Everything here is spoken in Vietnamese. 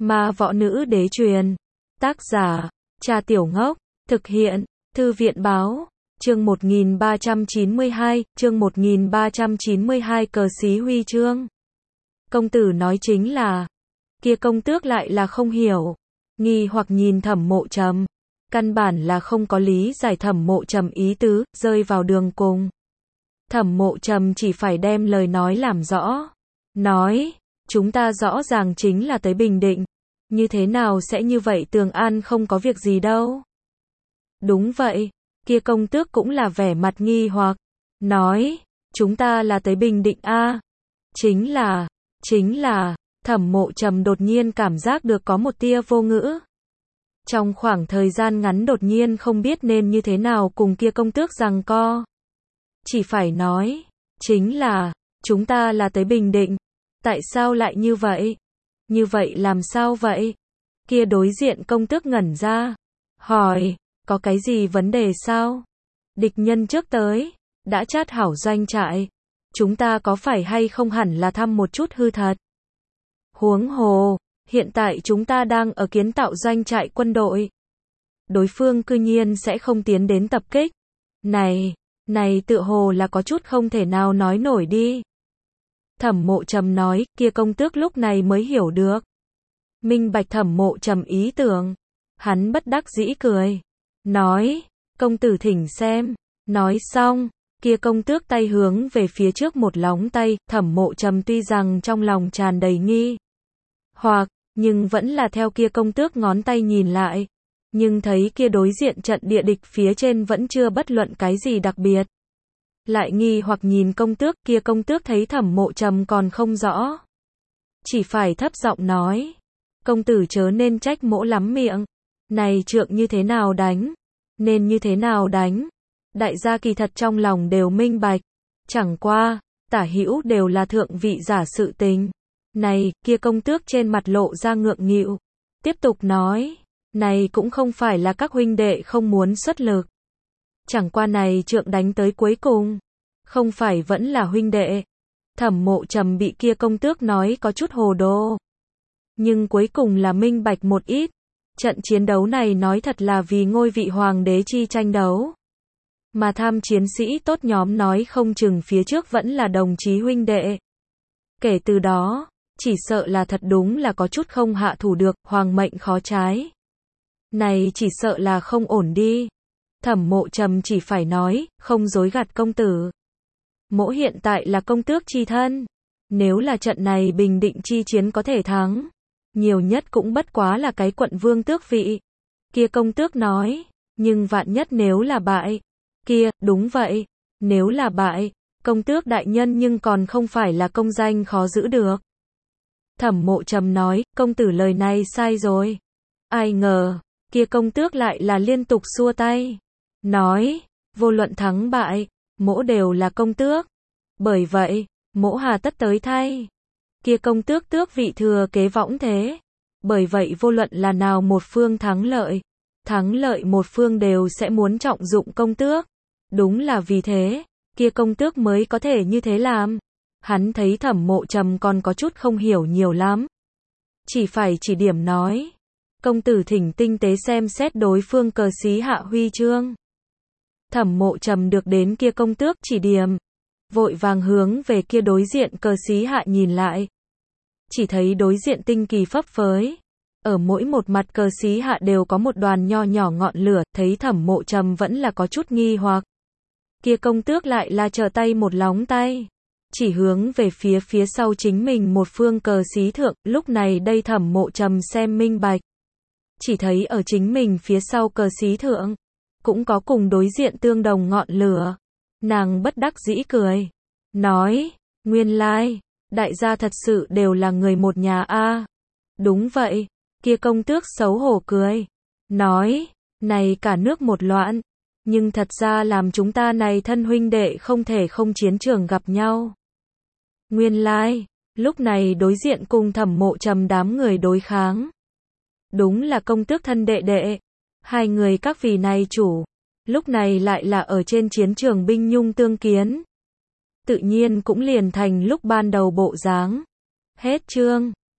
Ma võ nữ đế truyền. Tác giả, Trà Tiểu Ngốc. Thực hiện, Thư viện Báo. Chương 1392, chương 1392 cờ xí huy chương. Công tử nói chính là, kia công tước lại là không hiểu. Nghi hoặc nhìn Thẩm Mộ Trầm. Căn bản là không có lý giải Thẩm Mộ Trầm ý tứ, rơi vào đường cùng. Thẩm Mộ Trầm chỉ phải đem lời nói làm rõ. Nói, chúng ta rõ ràng chính là tới Bình Định. Như thế nào sẽ như vậy, Tường An không có việc gì đâu. Đúng vậy, kia công tước cũng là vẻ mặt nghi hoặc. Nói, chúng ta là tới Bình Định a. Chính là, Thẩm Mộ Trầm đột nhiên cảm giác được có một tia vô ngữ. Trong khoảng thời gian ngắn đột nhiên không biết nên như thế nào cùng kia công tước giằng co. Chỉ phải nói, chính là, chúng ta là tới Bình Định. Tại sao lại như vậy? Như vậy làm sao vậy? Kia đối diện công tước ngẩn ra. Hỏi, có cái gì vấn đề sao? Địch nhân trước tới, đã chát hảo doanh trại. Chúng ta có phải hay không hẳn là thăm một chút hư thật? Huống hồ, hiện tại chúng ta đang ở kiến tạo doanh trại quân đội. Đối phương cư nhiên sẽ không tiến đến tập kích. Này tựa hồ là có chút không thể nào nói nổi đi. Thẩm Mộ Trầm nói, kia công tước lúc này mới hiểu được. Minh bạch Thẩm Mộ Trầm ý tưởng. Hắn bất đắc dĩ cười. Nói, công tử thỉnh xem. Nói xong, kia công tước tay hướng về phía trước một lóng tay. Thẩm Mộ Trầm tuy rằng trong lòng tràn đầy nghi hoặc, nhưng vẫn là theo kia công tước ngón tay nhìn lại. Nhưng thấy kia đối diện trận địa địch phía trên vẫn chưa bất luận cái gì đặc biệt. Lại nghi hoặc nhìn công tước, kia công tước thấy Thẩm Mộ Trầm còn không rõ. Chỉ phải thấp giọng nói. Công tử chớ nên trách mỗ lắm miệng. Này trượng như thế nào đánh? Nên như thế nào đánh? Đại gia kỳ thật trong lòng đều minh bạch. Chẳng qua, tả hữu đều là thượng vị giả sự tình. Này, kia công tước trên mặt lộ ra ngượng nghịu. Tiếp tục nói. Này cũng không phải là các huynh đệ không muốn xuất lực. Chẳng qua này trượng đánh tới cuối cùng. Không phải vẫn là huynh đệ. Thẩm Mộ Trầm bị kia công tước nói có chút hồ đồ. Nhưng cuối cùng là minh bạch một ít. Trận chiến đấu này nói thật là vì ngôi vị hoàng đế chi tranh đấu. Mà tham chiến sĩ tốt nhóm nói không chừng phía trước vẫn là đồng chí huynh đệ. Kể từ đó, chỉ sợ là thật đúng là có chút không hạ thủ được, hoàng mệnh khó trái. Này chỉ sợ là không ổn đi. Thẩm Mộ Trầm chỉ phải nói, không dối gạt công tử. Mỗ hiện tại là công tước chi thân. Nếu là trận này Bình Định chi chiến có thể thắng, nhiều nhất cũng bất quá là cái quận vương tước vị. Kia công tước nói, nhưng vạn nhất nếu là bại. Kia, đúng vậy, nếu là bại, công tước đại nhân nhưng còn không phải là công danh khó giữ được. Thẩm Mộ Trầm nói, công tử lời này sai rồi. Ai ngờ, kia công tước lại là liên tục xua tay. Nói, vô luận thắng bại, mỗ đều là công tước. Bởi vậy, mỗ hà tất tới thay. Kia công tước tước vị thừa kế võng thế. Bởi vậy vô luận là nào một phương thắng lợi một phương đều sẽ muốn trọng dụng công tước. Đúng là vì thế, kia công tước mới có thể như thế làm. Hắn thấy Thẩm Mộ Trầm còn có chút không hiểu nhiều lắm. Chỉ phải chỉ điểm nói. Công tử thỉnh tinh tế xem xét đối phương cờ xí hạ huy chương. Thẩm Mộ Trầm được đến kia công tước chỉ điểm. Vội vàng hướng về kia đối diện cờ xí hạ nhìn lại. Chỉ thấy đối diện tinh kỳ phấp phới. Ở mỗi một mặt cờ xí hạ đều có một đoàn nho nhỏ ngọn lửa. Thấy Thẩm Mộ Trầm vẫn là có chút nghi hoặc. Kia công tước lại là trở tay một lóng tay. Chỉ hướng về phía sau chính mình một phương cờ xí thượng. Lúc này đây Thẩm Mộ Trầm xem minh bạch. Chỉ thấy ở chính mình phía sau cờ xí thượng. Cũng có cùng đối diện tương đồng ngọn lửa. Nàng bất đắc dĩ cười. Nói, nguyên lai, đại gia thật sự đều là người một nhà a. Đúng vậy, kia công tước xấu hổ cười. Nói, này cả nước một loạn. Nhưng thật ra làm chúng ta này thân huynh đệ không thể không chiến trường gặp nhau. Nguyên lai, lúc này đối diện cùng Thẩm Mộ Trầm đám người đối kháng. Đúng là công tước thân đệ đệ. Hai người các vị này chủ. Lúc này lại là ở trên chiến trường binh nhung tương kiến. Tự nhiên cũng liền thành lúc ban đầu bộ dáng. Hết chương.